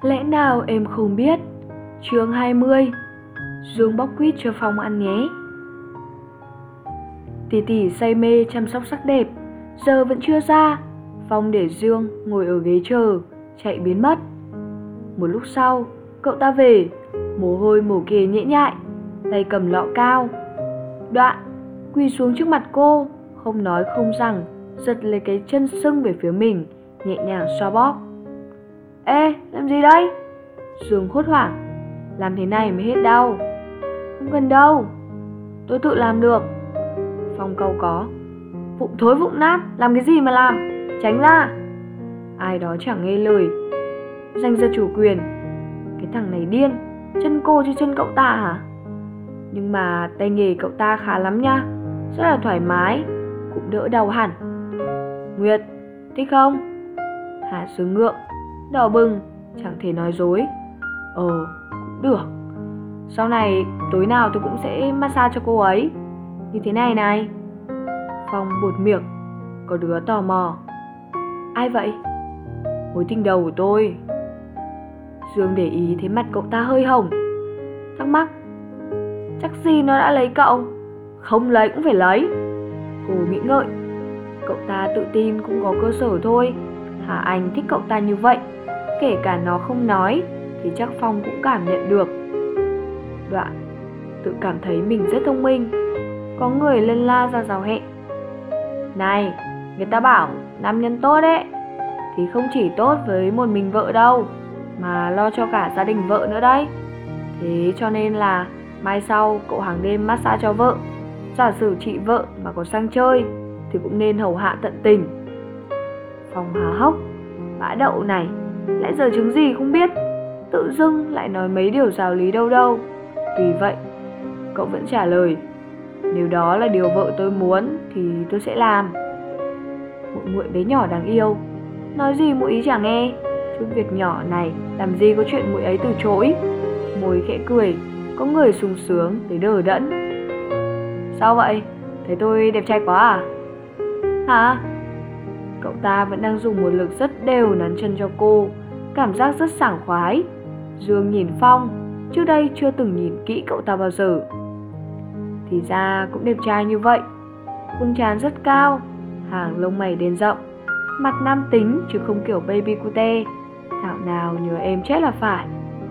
Lẽ nào em không biết? Chương 20. Dương bóc quýt cho Phong ăn nhé. Tỷ tỷ say mê chăm sóc sắc đẹp, giờ vẫn chưa ra. Phong để Dương ngồi ở ghế chờ, chạy biến mất. Một lúc sau, cậu ta về, mồ hôi mồ kê nhễ nhại, tay cầm lọ cao. Đoạn, quỳ xuống trước mặt cô, không nói không rằng, giật lấy cái chân sưng về phía mình, nhẹ nhàng xoa bóp. Ê, làm gì đấy? Dương hốt hoảng. Làm thế này mới hết đau. Không cần đâu, tôi tự làm được. Phong cau có. Vụng thối vụng nát, làm cái gì mà làm? Tránh ra. Ai đó chẳng nghe lời. Giành giật chủ quyền. Cái thằng này điên, chân cô chứ chân cậu ta hả? Nhưng mà tay nghề cậu ta khá lắm nha, rất là thoải mái, cũng đỡ đau hẳn. Nguyệt, thích không? Hà sướng ngượng, đỏ bừng, chẳng thể nói dối. Cũng được. Sau này tối nào tôi cũng sẽ massage cho cô ấy. Như thế này này. Phong buột miệng. Có đứa tò mò. Ai vậy? Mối tình đầu của tôi. Dương để ý thấy mặt cậu ta hơi hồng, thắc mắc. Chắc gì nó đã lấy cậu? Không lấy cũng phải lấy. Cô nghĩ ngợi. Cậu ta tự tin cũng có cơ sở thôi. Hà Anh thích cậu ta như vậy, kể cả nó không nói thì chắc Phong cũng cảm nhận được. Đoạn tự cảm thấy mình rất thông minh. Có người lân la ra rào hẹn. Này, người ta bảo nam nhân tốt ấy thì không chỉ tốt với một mình vợ đâu, mà lo cho cả gia đình vợ nữa đấy. Thế cho nên là mai sau cậu hàng đêm massage cho vợ. Giả sử chị vợ mà có sang chơi thì cũng nên hầu hạ tận tình. Phong há hốc. Bã đậu này, lại giờ chứng gì không biết, tự dưng lại nói mấy điều giáo lý đâu đâu. Vì vậy, cậu vẫn trả lời. Nếu đó là điều vợ tôi muốn thì tôi sẽ làm. Muội muội bé nhỏ đáng yêu, nói gì muội ý chẳng nghe. Chút việc nhỏ này làm gì có chuyện muội ấy từ chối. Môi khẽ cười, có người sung sướng tới đờ đẫn. Sao vậy? Thấy tôi đẹp trai quá à? Hả? Cậu ta vẫn đang dùng một lực rất đều nắn chân cho cô, cảm giác rất sảng khoái. Dương nhìn Phong, trước đây chưa từng nhìn kỹ cậu ta bao giờ. Thì ra cũng đẹp trai như vậy. Vương trán rất cao, hàng lông mày đen rộng, mặt nam tính chứ không kiểu baby cute. Thảo nào nhớ em chết là phải.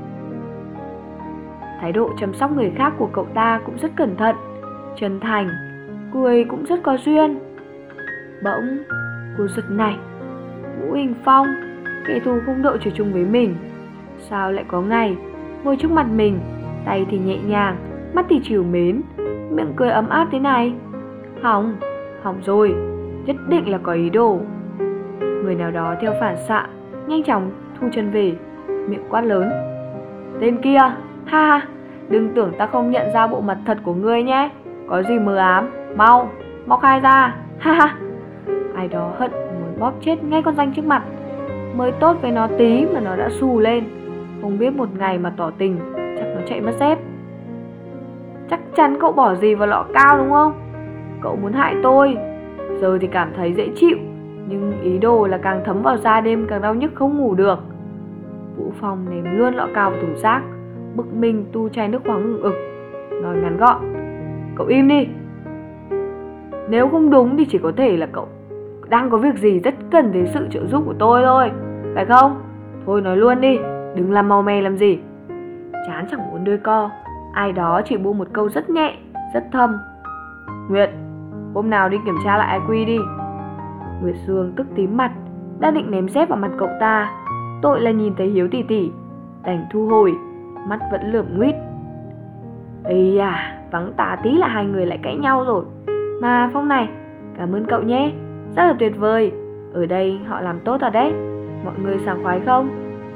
Thái độ chăm sóc người khác của cậu ta cũng rất cẩn thận, chân thành, cười cũng rất có duyên. Bỗng cô giật nảy. Vũ Hình Phong, kẻ thù không đội trời chung với mình, sao lại có ngày ngồi trước mặt mình, tay thì nhẹ nhàng, mắt thì trìu mến, miệng cười ấm áp thế này? Hỏng rồi, nhất định là có ý đồ. Người nào đó theo phản xạ nhanh chóng thu chân về, miệng quát lớn. Tên kia, ha, đừng tưởng ta không nhận ra bộ mặt thật của ngươi nhé. Có gì mờ ám, mau khai ra, ha. Ai đó hận muốn bóp chết ngay con danh trước mặt. Mới tốt với nó tí mà nó đã xù lên. Không biết một ngày mà tỏ tình, chắc nó chạy mất dép. Chắc chắn cậu bỏ gì vào lọ cao đúng không? Cậu muốn hại tôi. Giờ thì cảm thấy dễ chịu, nhưng ý đồ là càng thấm vào da đêm càng đau nhức không ngủ được. Vũ Phong ném luôn lọ cao vào thùng rác, bực mình tu chai nước khoáng ngừng ực, nói ngắn gọn. Cậu im đi. Nếu không đúng thì chỉ có thể là cậu đang có việc gì rất cần đến sự trợ giúp của tôi thôi, phải không? Thôi nói luôn đi, đừng làm màu mè làm gì. Chán chẳng muốn đôi co, ai đó chỉ buông một câu rất nhẹ, rất thâm. Nguyệt, hôm nào đi kiểm tra lại IQ đi. Nguyệt Dương tức tím mặt, đang định ném dép vào mặt cậu ta, tội là nhìn thấy Hiếu tỷ tỷ, đành thu hồi, mắt vẫn lườm nguýt. Ây à, vắng tà tí là hai người lại cãi nhau rồi. Mà Phong này, cảm ơn cậu nhé, rất là tuyệt vời. Ở đây họ làm tốt rồi đấy. Mọi người sảng khoái không?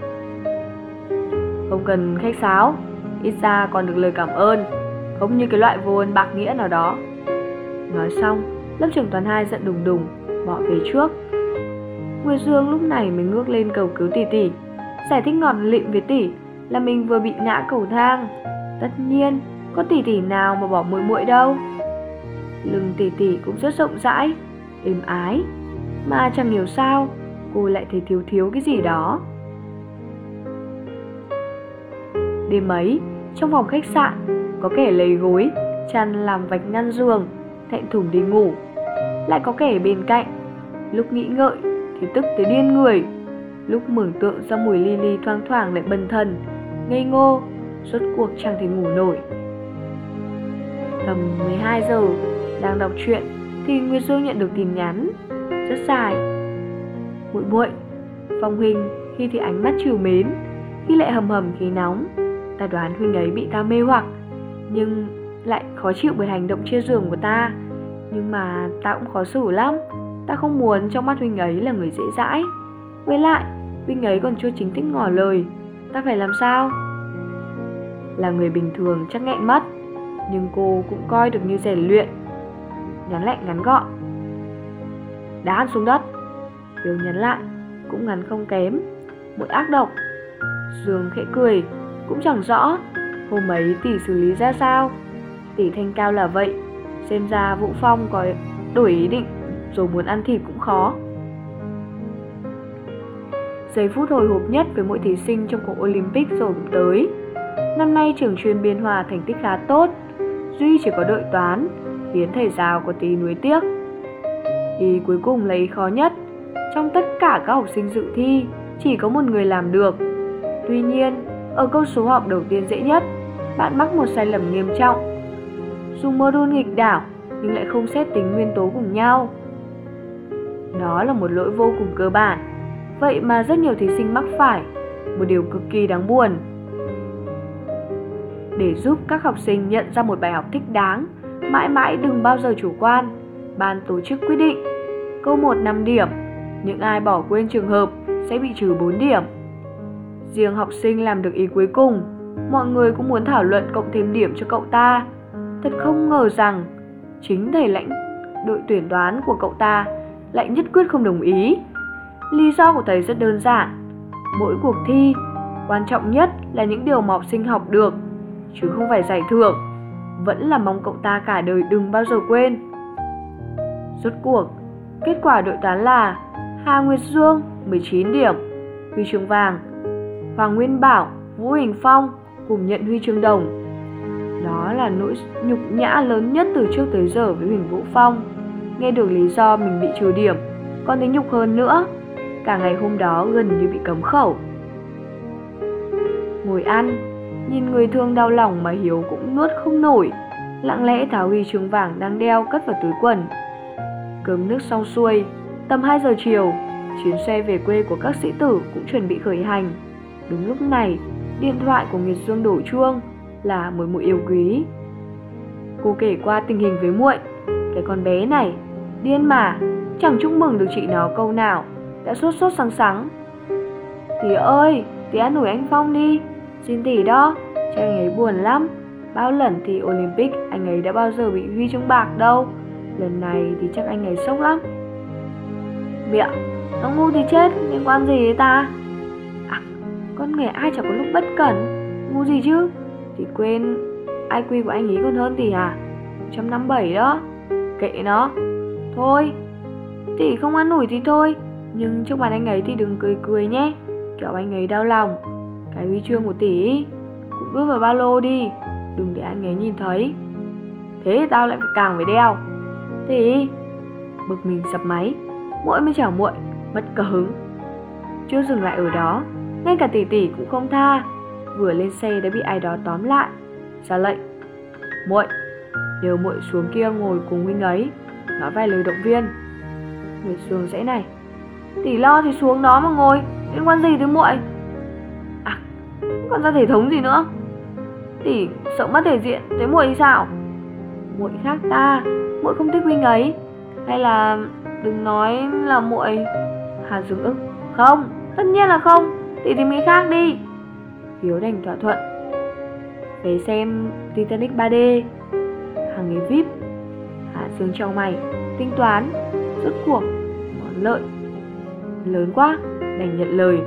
Không cần khách sáo, ít ra còn được lời cảm ơn, không như cái loại vô ơn bạc nghĩa nào đó. Nói xong, lớp trưởng Toàn 2 giận đùng đùng bỏ về trước. Nguyệt Dương lúc này mới ngước lên cầu cứu tỷ tỷ, giải thích ngọt lịm với tỷ là mình vừa bị ngã cầu thang. Tất nhiên, có tỷ tỷ nào mà bỏ muội muội đâu. Lưng tỷ tỷ cũng rất rộng rãi, êm ái, mà chẳng hiểu sao cô lại thấy thiếu cái gì đó. Đêm ấy, trong phòng khách sạn, có kẻ lấy gối, chăn làm vạch ngăn giường, thẹn thùng đi ngủ. Lại có kẻ bên cạnh, lúc nghĩ ngợi thì tức tới điên người, lúc mường tượng ra mùi ly ly thoang thoảng lại bần thần, ngây ngô, rốt cuộc chẳng thể ngủ nổi. Tầm 12 giờ, đang đọc truyện thì Nguyệt Dương nhận được tin nhắn rất dài. Muội muội, Phong huynh khi thì ánh mắt trìu mến, khi lại hầm hầm khí nóng. Ta đoán huynh ấy bị ta mê hoặc, nhưng lại khó chịu bởi hành động chia giường của ta. Nhưng mà ta cũng khó xử lắm. Ta không muốn trong mắt huynh ấy là người dễ dãi. Với lại, huynh ấy còn chưa chính thức ngỏ lời. Ta phải làm sao? Là người bình thường chắc nghẹn mất, nhưng cô cũng coi được như rèn luyện. Nhắn lại ngắn gọn: đá ăn xuống đất. Hiếu nhắn lại cũng ngắn không kém: muội ác độc. Dương khẽ cười, cũng chẳng rõ hôm ấy tỷ xử lý ra sao. Tỷ thanh cao là vậy, xem ra Vũ Phong có đổi ý định rồi muốn ăn thịt cũng khó. Giây phút hồi hộp nhất với mỗi thí sinh trong cuộc Olympic rồi cũng tới. Năm nay trường chuyên Biên Hòa thành tích khá tốt, duy chỉ có đội toán khiến thầy giáo có tí nuối tiếc. Ý cuối cùng là ý khó nhất. Trong tất cả các học sinh dự thi, chỉ có một người làm được. Tuy nhiên, ở câu số học đầu tiên dễ nhất, bạn mắc một sai lầm nghiêm trọng. Dùng module nghịch đảo nhưng lại không xét tính nguyên tố cùng nhau. Đó là một lỗi vô cùng cơ bản, vậy mà rất nhiều thí sinh mắc phải, một điều cực kỳ đáng buồn. Để giúp các học sinh nhận ra một bài học thích đáng, mãi mãi đừng bao giờ chủ quan, ban tổ chức quyết định câu 1 5 điểm, những ai bỏ quên trường hợp sẽ bị trừ 4 điểm. Riêng học sinh làm được ý cuối cùng, mọi người cũng muốn thảo luận cộng thêm điểm cho cậu ta. Thật không ngờ rằng chính thầy lãnh đội tuyển toán của cậu ta lại nhất quyết không đồng ý. Lý do của thầy rất đơn giản: mỗi cuộc thi, quan trọng nhất là những điều mà học sinh học được, chứ không phải giải thưởng. Vẫn là mong cậu ta cả đời đừng bao giờ quên. Rốt cuộc, kết quả đội toán là Hà Nguyệt Dương 19 điểm, huy chương vàng. Hoàng Nguyên Bảo, Vũ Huỳnh Phong cùng nhận huy chương đồng. Đó là nỗi nhục nhã lớn nhất từ trước tới giờ với Huỳnh Vũ Phong. Nghe được lý do mình bị trừ điểm, còn thấy nhục hơn nữa. Cả ngày hôm đó gần như bị cấm khẩu. Ngồi ăn, nhìn người thương đau lòng mà Hiếu cũng nuốt không nổi, lặng lẽ tháo huy chương vàng đang đeo cất vào túi quần. Cơm nước xong xuôi, tầm 2 giờ chiều, chuyến xe về quê của các sĩ tử cũng chuẩn bị khởi hành. Đúng lúc này, điện thoại của Nguyệt Dương đổ chuông, là muội muội yêu quý. Cô kể qua tình hình với muội. Cái con bé này điên mà, chẳng chúc mừng được chị nó câu nào đã sốt sốt sắng sắng. Tỷ ơi, tỷ an ủi anh Phong đi, xin tỷ đó, cho anh ấy buồn lắm. Bao lần thì Olympic anh ấy đã bao giờ bị huy chương bạc đâu, lần này thì chắc anh ấy sốc lắm. Mẹ, nó ngu thì chết, liên quan gì đến ta? À, con người ai chẳng có lúc bất cẩn, ngu gì chứ? Thì quên IQ của anh ấy còn hơn tỷ à? 157 đó. Kệ nó. Thôi, tỷ không an ủi thì thôi, nhưng trước mặt anh ấy thì đừng cười cười nhé, kiểu anh ấy đau lòng. Cái huy chương của tỷ cũng đưa vào ba lô đi, đừng để anh ấy nhìn thấy. Thế thì tao lại càng phải đeo. Tỷ. Bực mình sập máy, muội mới chào muội, mất cả hứng. Chưa dừng lại ở đó, ngay cả tỷ tỷ cũng không tha. Vừa lên xe đã bị ai đó tóm lại, ra lệnh: muội, nhờ muội xuống kia ngồi cùng huynh ấy, nói vài lời động viên. Nguyệt Dương dãy này: tỷ lo thì xuống đó mà ngồi, liên quan gì tới muội? À, còn ra thể thống gì nữa? Tỷ sợ mất thể diện, thế muội thì sao? Muội khác ta, muội không thích huynh ấy. Hay là đừng nói là muội. Hà Dương ức: không, tất nhiên là không, tỷ tìm người khác đi. Hiếu đành thỏa thuận. Về xem Titanic 3D, hàng ghế VIP. Hạ Dương trao mày, tính toán, rốt cuộc món lợi lớn quá, đành nhận lời.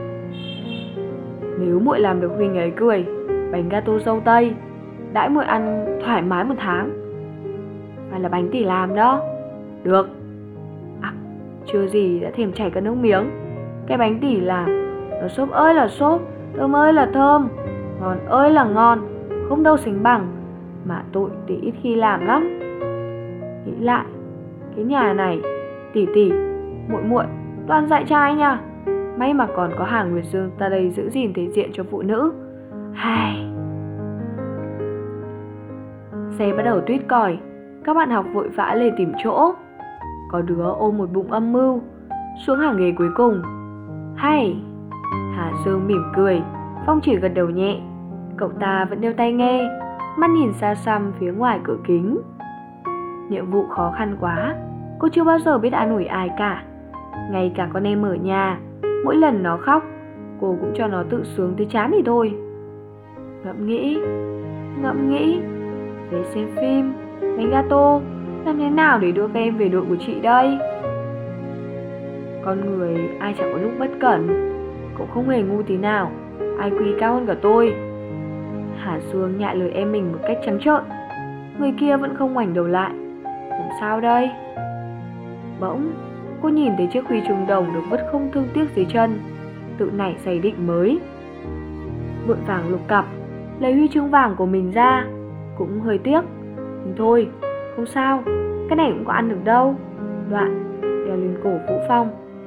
Nếu muội làm được huynh ấy cười, bánh gato dâu tây đãi muội ăn thoải mái 1 tháng. Phải là bánh tỷ làm đó. Được. À, chưa gì đã thèm chảy cả nước miếng. Cái bánh tỷ làm nó xốp ơi là xốp, thơm ơi là thơm, Ngon ơi là ngon, không đâu sánh bằng, mà tội thì ít khi làm lắm. Nghĩ lại, cái nhà này, tỷ tỷ, muội muội toàn dạy trai nha. May mà còn có Hà Nguyệt Dương ta đây giữ gìn thể diện cho phụ nữ. Hai. Xe bắt đầu tuýt còi, các bạn học vội vã lên tìm chỗ. Có đứa ôm một bụng âm mưu, xuống hàng ghế cuối cùng. Hay. Hà Dương mỉm cười, Phong chỉ gật đầu nhẹ. Cậu ta vẫn đeo tai nghe, mắt nhìn xa xăm phía ngoài cửa kính. Nhiệm vụ khó khăn quá, cô chưa bao giờ biết an ủi ai cả. Ngay cả con em ở nhà, mỗi lần nó khóc, cô cũng cho nó tự sướng tới chán thì thôi. Ngẫm nghĩ, về xem phim, bánh gato, làm thế nào để đưa các em về đội của chị đây? Con người ai chẳng có lúc bất cẩn, cậu không hề ngu tí nào, IQ cao hơn cả tôi. Hà Dương nhại lời em mình một cách trắng trợn. Người kia vẫn không ngoảnh đầu lại. Làm sao đây? Bỗng, cô nhìn thấy chiếc huy chương đồng được vứt không thương tiếc dưới chân, tự nảy giày định mới. Vội vàng lục cặp, lấy huy chương vàng của mình ra, cũng hơi tiếc. Nhưng thôi, không sao, cái này cũng có ăn được đâu. Đoạn, đeo lên cổ Vũ Phong.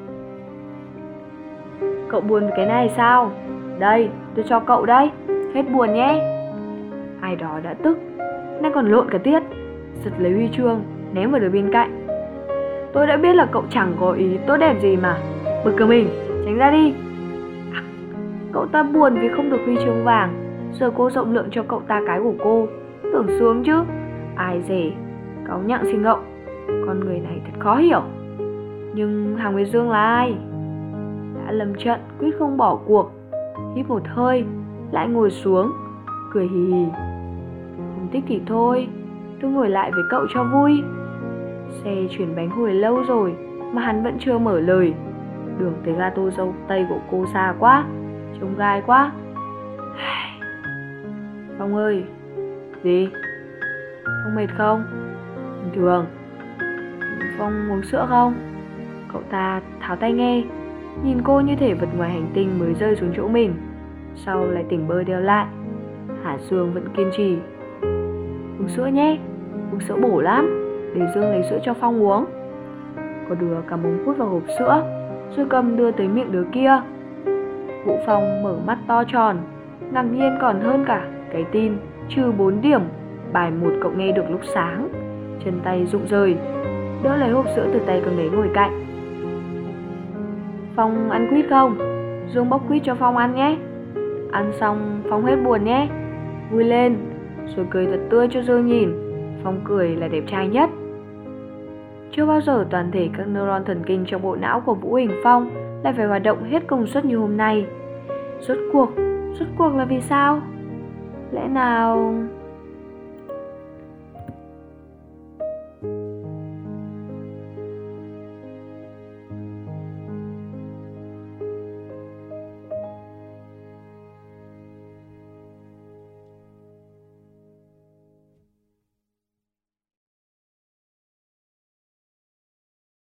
Cậu buồn với cái này sao? Đây, tôi cho cậu đây, hết buồn nhé. Ai đó đã tức, nay còn lộn cả tiết, giật lấy huy chương, ném vào đứa bên cạnh. Tôi đã biết là cậu chẳng có ý tốt đẹp gì mà, bực cả mình, tránh ra đi. Cậu ta buồn vì không được huy chương vàng, giờ cô rộng lượng cho cậu ta cái của cô, tưởng sướng chứ. Ai dè, cáu nhặng xin ngậu. Con người này thật khó hiểu. Nhưng Hà Nguyệt Dương là ai? Đã lâm trận quyết không bỏ cuộc. Hít một hơi, lại ngồi xuống, cười hì hì. Không thích thì thôi, tôi ngồi lại với cậu cho vui. Xe chuyển bánh hồi lâu rồi mà hắn vẫn chưa mở lời. Đường tới ga tô dâu tây của cô xa quá, trông gai quá. Phong ơi. Gì? Phong mệt không? Bình thường. Phong uống sữa không? Cậu ta tháo tai nghe, nhìn cô như thể vật ngoài hành tinh mới rơi xuống chỗ mình, sau lại tỉnh bơ đeo lại. Hà Dương vẫn kiên trì. Uống sữa nhé, uống sữa bổ lắm, để Dương lấy sữa cho Phong uống. Có đứa cắm ống hút vào hộp sữa, rồi cầm đưa tới miệng đứa kia. Vũ Phong mở mắt to tròn, ngạc nhiên còn hơn cả cái tin trừ 4 điểm bài 1 cậu nghe được lúc sáng. Chân tay rụng rời, đỡ lấy hộp sữa từ tay con đấy ngồi cạnh. Phong ăn quýt không? Dương bóc quýt cho Phong ăn nhé. Ăn xong Phong hết buồn nhé. Vui lên, rồi cười thật tươi cho Dương nhìn. Phong cười là đẹp trai nhất. Chưa bao giờ toàn thể các neuron thần kinh trong bộ não của Vũ Huỳnh Phong lại phải hoạt động hết công suất như hôm nay. Rốt cuộc là vì sao? Lẽ nào...